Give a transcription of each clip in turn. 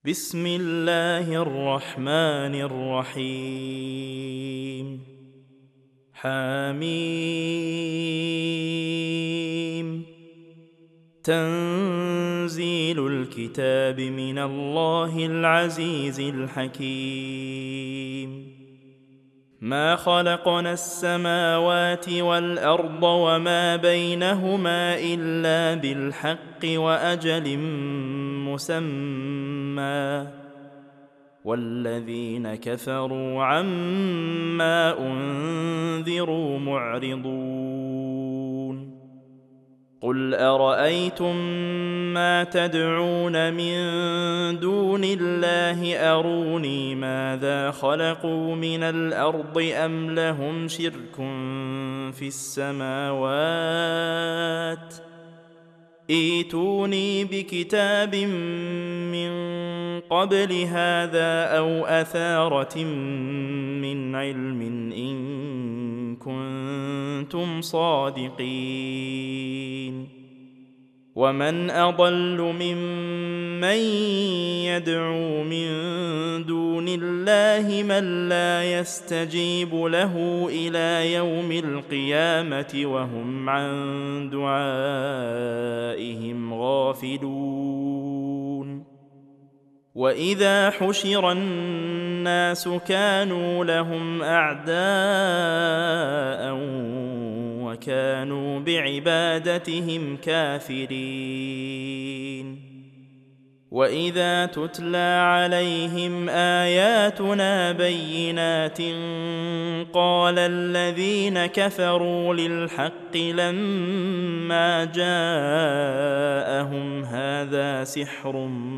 بسم الله الرحمن الرحيم حميم تنزيل الكتاب من الله العزيز الحكيم ما خلقنا السماوات والأرض وما بينهما إلا بالحق وأجل مسمى والذين كفروا عما أنذروا معرضون قل أرأيتم ما تدعون من دون الله أروني ماذا خلقوا من الأرض أم لهم شرك في السماوات ائتوني بكتاب من قبل هذا أو أثارة من علم إن كنتم صادقين ومن أضل ممن يدعو من دون الله من لا يستجيب له إلى يوم القيامة وهم عن دعائهم غافلون وإذا حشر الناس كانوا لهم أعداء وكانوا بعبادتهم كافرين وإذا تتلى عليهم آياتنا بينات قال الذين كفروا للحق لما جاءهم هذا سحر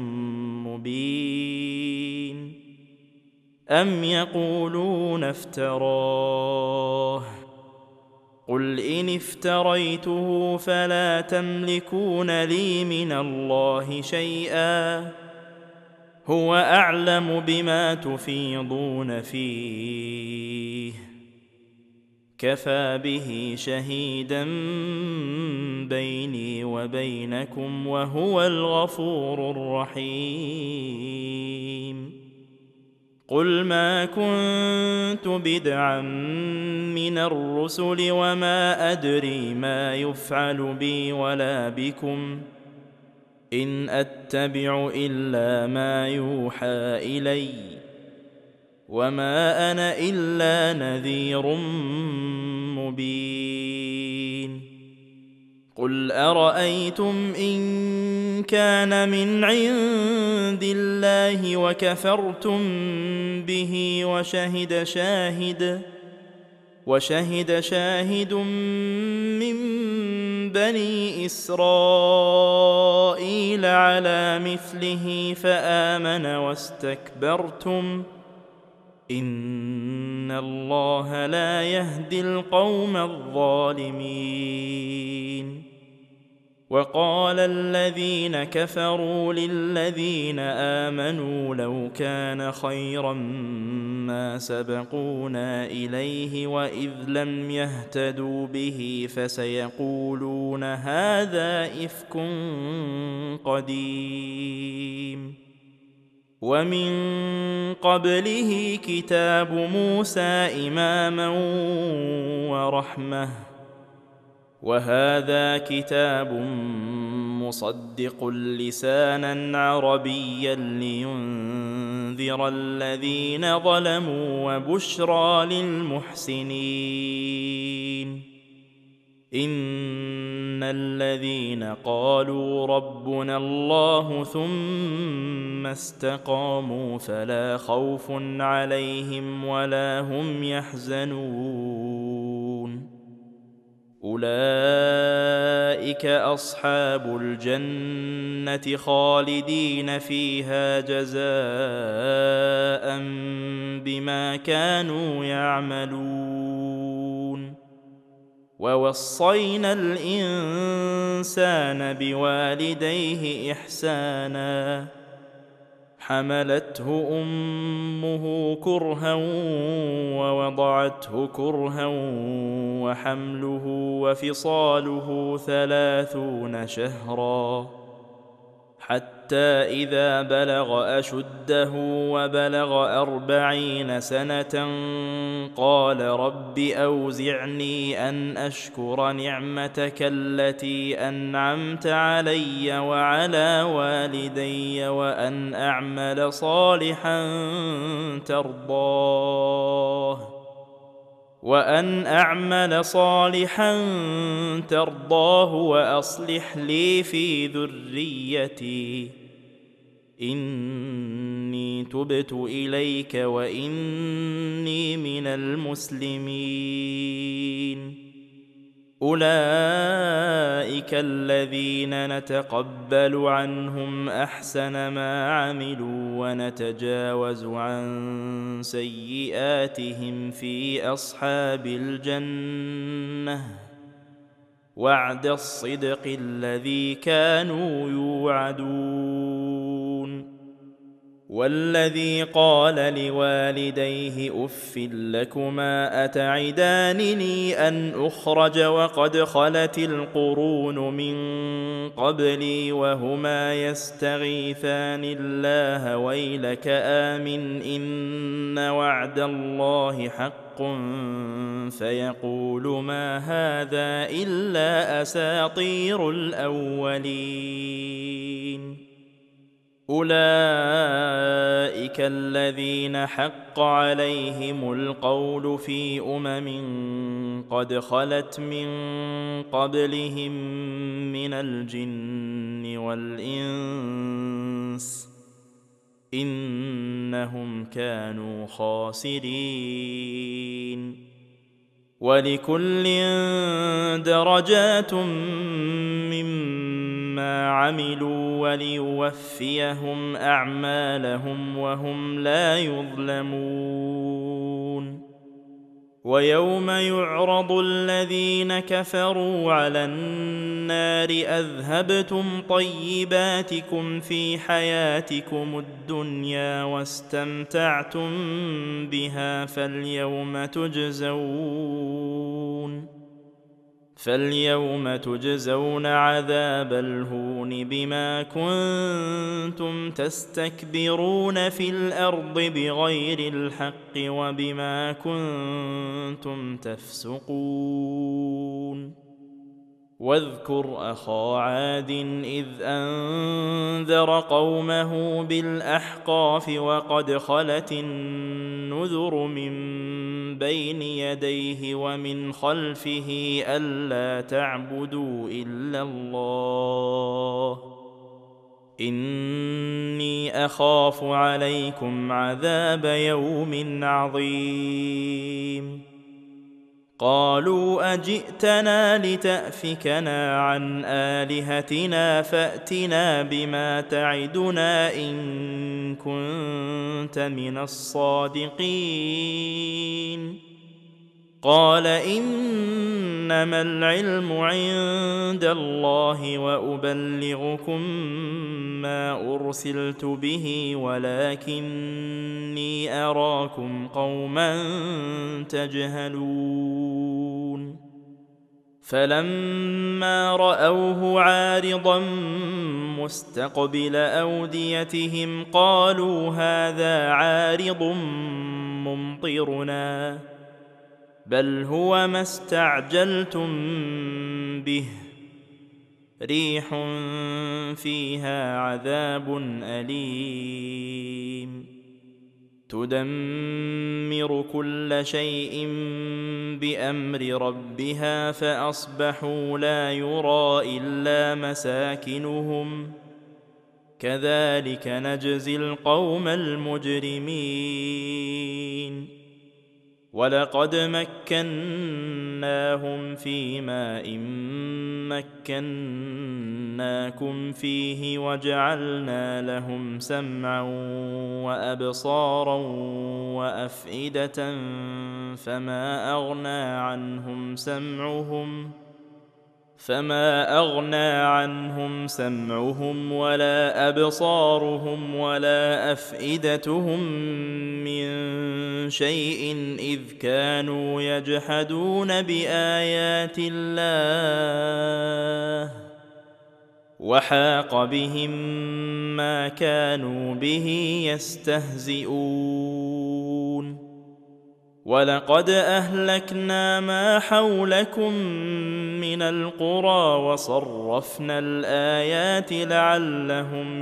مبين أم يقولون افتراه قل إن افتريته فلا تملكون لي من الله شيئا هو أعلم بما تفيضون فيه كفى به شهيدا بيني وبينكم وهو الغفور الرحيم قل ما كنت بدعا من الرسل وما أدري ما يفعل بي ولا بكم إن أتبع إلا ما يوحى إلي وما أنا إلا نذير مبين قل أرأيتم إن كان من عند الله وكفرتم به وشهد شاهد من بني إسرائيل على مثله فآمن واستكبرتم إن الله لا يهدي القوم الظالمين وقال الذين كفروا للذين آمنوا لو كان خيرا ما سبقونا إليه وإذ لم يهتدوا به فسيقولون هذا إفك قديم ومن قبله كتاب موسى إماما ورحمة وهذا كتاب مصدق لسانا عربيا لينذر الذين ظلموا وبشرى للمحسنين إن الذين قالوا ربنا الله ثم استقاموا فلا خوف عليهم ولا هم يحزنون أولئك أصحاب الجنة خالدين فيها جزاء بما كانوا يعملون ووصينا الإنسان بوالديه إحسانا حملته أمه كرها ووضعته كرها وحمله وفصاله 30 شهرا حتى إذا بلغ أشده وبلغ 40 سنة قال رب أوزعني أن أشكر نعمتك التي أنعمت علي وعلى والدي وأن أعمل صالحا ترضاه وأصلح لي في ذريتي إني تبت إليك وإني من المسلمين. أولئك الذين نتقبل عنهم أحسن ما عملوا ونتجاوز عن سيئاتهم في أصحاب الجنة وعد الصدق الذي كانوا يوعدون. والذي قال لوالديه أف لكما أتعدانني أن أخرج وقد خلت القرون من قبلي وهما يستغيثان الله ويلك آمن إن وعد الله حق فيقول ما هذا إلا أساطير الأولين. أولئك الذين حق عليهم القول في قد خلت من قبلهم من الجن والإنس إنهم كانوا خاسرين. ولكل درجات مما عملوا وليوفيهم أعمالهم وهم لا يظلمون. ويوم يعرض الذين كفروا على النار أذهبتم طيباتكم في حياتكم الدنيا واستمتعتم بها فاليوم تجزون عذاب الهون بما كنتم تستكبرون في الأرض بغير الحق وبما كنتم تفسقون. واذكر أخا عاد إذ أنذر قومه بالأحقاف وقد خلت النذر من بين يديه ومن خلفه ألا تعبدوا إلا الله إني أخاف عليكم عذاب يوم عظيم. قالوا أجئتنا لتأفكنا عن آلهتنا فأتنا بما تعدنا إن كنت من الصادقين. قال إنما العلم عند الله وأبلغكم ما أرسلت به ولكني أراكم قوما تجهلون. فلما رأوه عارضا مستقبل أوديتهم قالوا هذا عارض ممطرنا بل هو ما استعجلتم به ريح فيها عذاب أليم تدمر كل شيء بأمر ربها فأصبحوا لا يرى إلا مساكنهم كذلك نجزي القوم المجرمين. ولقد مكناهم في ماء مكناكم فيه وجعلنا لهم سمعا وأبصارا وأفئدة فما أغنى عنهم سمعهم ولا أبصارهم ولا أفئدتهم من شيء إذ كانوا يجحدون بآيات الله وحاق بهم ما كانوا به يستهزئون ولقد أهلكنا ما حولكم من القرى وصرفنا الآيات لعلهم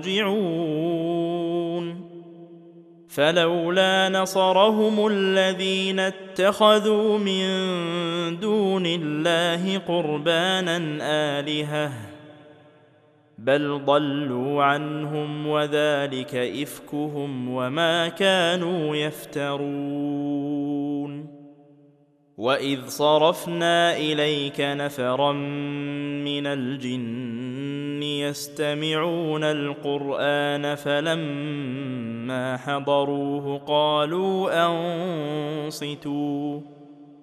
يرجعون فلولا نصرهم الذين اتخذوا من دون الله قربانا آلهة بل ضلوا عنهم وذلك إفكهم وما كانوا يفترون وإذ صرفنا إليك نفرا من الجن يستمعون القرآن فلما حضروه قالوا أنصتوا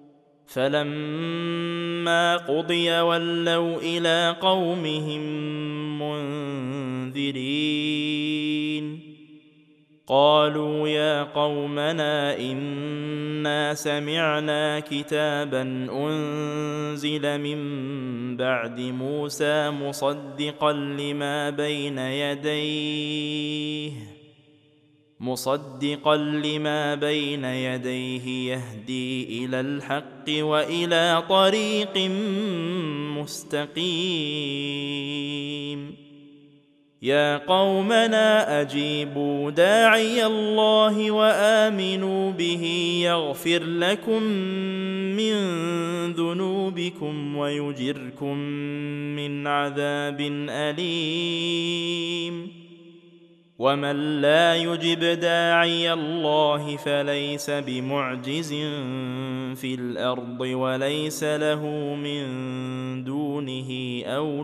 فلما قضي ولوا إلى قومهم منذرين قالوا يا قومنا إنا سمعنا كتابا أنزل من بعد موسى مصدقا لما بين يديه يهدي إلى الحق وإلى طريق مستقيم يا قومنا أجيبوا داعي الله وآمنوا به يغفر لكم من ذنوبكم ويجركم من عذاب أليم ومن لا يجب داعي الله فليس بمعجز في الأرض وليس له من دونه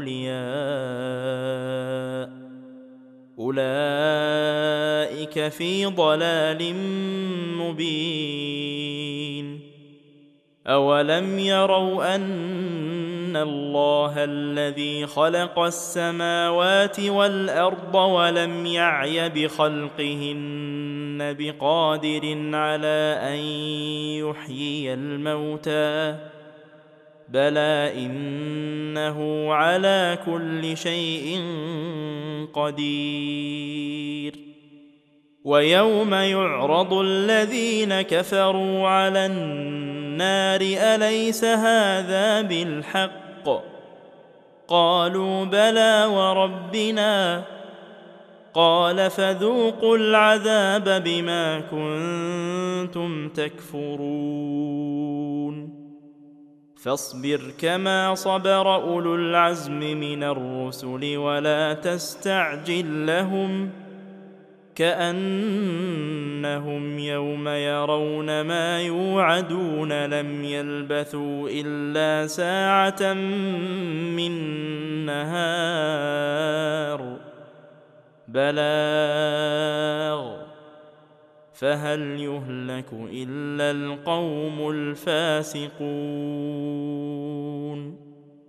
أولياء أولئك في ضلال مبين أولم يروا أن الله الذي خلق السماوات والأرض ولم يعي بخلقهن بقادر على أن يحيي الموتى بلى إنه على كل شيء قدير ويوم يعرض الذين كفروا على النار أليس هذا بالحق قالوا بلى وربنا قال فذوقوا العذاب بما كنتم تكفرون فاصبر كما صبر أولو العزم من الرسل ولا تستعجل لهم كأنهم يوم يرون ما يوعدون لم يلبثوا إلا ساعة من نهار بلاغ فهل يهلك إلا القوم الفاسقون